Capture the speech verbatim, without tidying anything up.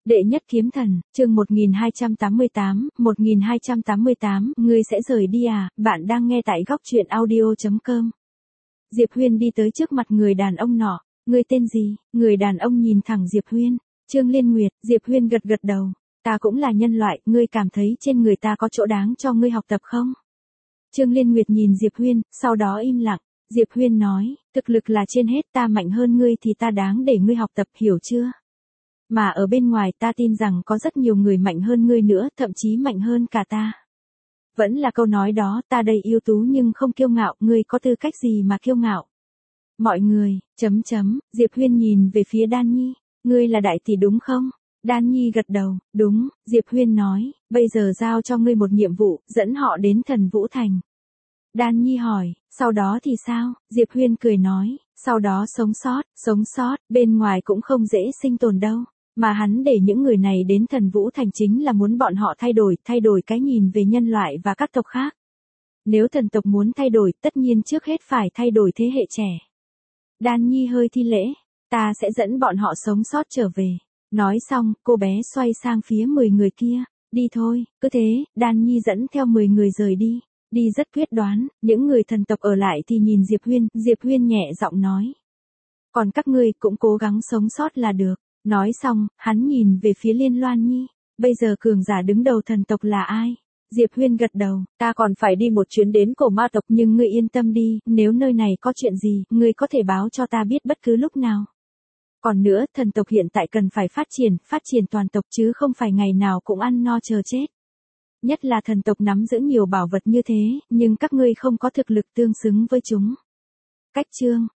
Đệ nhất kiếm thần, chương một nghìn hai trăm tám mươi tám, một nghìn hai trăm tám mươi tám, ngươi sẽ rời đi à, bạn đang nghe tại góc truyện audio chấm com. Diệp Huyên đi tới trước mặt người đàn ông nọ, ngươi tên gì? Người đàn ông nhìn thẳng Diệp Huyên, Trương Liên Nguyệt. Diệp Huyên gật gật đầu, ta cũng là nhân loại, ngươi cảm thấy trên người ta có chỗ đáng cho ngươi học tập không? Trương Liên Nguyệt nhìn Diệp Huyên, sau đó im lặng. Diệp Huyên nói, thực lực là trên hết, ta mạnh hơn ngươi thì ta đáng để ngươi học tập, hiểu chưa? Mà ở bên ngoài ta tin rằng có rất nhiều người mạnh hơn ngươi nữa, thậm chí mạnh hơn cả ta. Vẫn là câu nói đó, ta đây ưu tú nhưng không kiêu ngạo, ngươi có tư cách gì mà kiêu ngạo? Mọi người, chấm chấm, Diệp Huyên nhìn về phía Đan Nhi, ngươi là đại tỷ đúng không? Đan Nhi gật đầu, đúng, Diệp Huyên nói, bây giờ giao cho ngươi một nhiệm vụ, dẫn họ đến Thần Vũ Thành. Đan Nhi hỏi, sau đó thì sao? Diệp Huyên cười nói, sau đó sống sót, sống sót, bên ngoài cũng không dễ sinh tồn đâu. Mà hắn để những người này đến Thần Vũ Thành chính là muốn bọn họ thay đổi, thay đổi cái nhìn về nhân loại và các tộc khác. Nếu thần tộc muốn thay đổi, tất nhiên trước hết phải thay đổi thế hệ trẻ. Đan Nhi hơi thi lễ, ta sẽ dẫn bọn họ sống sót trở về. Nói xong, cô bé xoay sang phía mười người kia, đi thôi, cứ thế, Đan Nhi dẫn theo mười người rời đi. Đi rất quyết đoán, những người thần tộc ở lại thì nhìn Diệp Huyên, Diệp Huyên nhẹ giọng nói. Còn các ngươi cũng cố gắng sống sót là được. Nói xong, hắn nhìn về phía Liên Loan Nhi, bây giờ cường giả đứng đầu thần tộc là ai? Diệp Huyên gật đầu, ta còn phải đi một chuyến đến cổ ma tộc nhưng ngươi yên tâm đi, nếu nơi này có chuyện gì, ngươi có thể báo cho ta biết bất cứ lúc nào. Còn nữa, thần tộc hiện tại cần phải phát triển, phát triển toàn tộc chứ không phải ngày nào cũng ăn no chờ chết. Nhất là thần tộc nắm giữ nhiều bảo vật như thế, nhưng các ngươi không có thực lực tương xứng với chúng. Cách chương,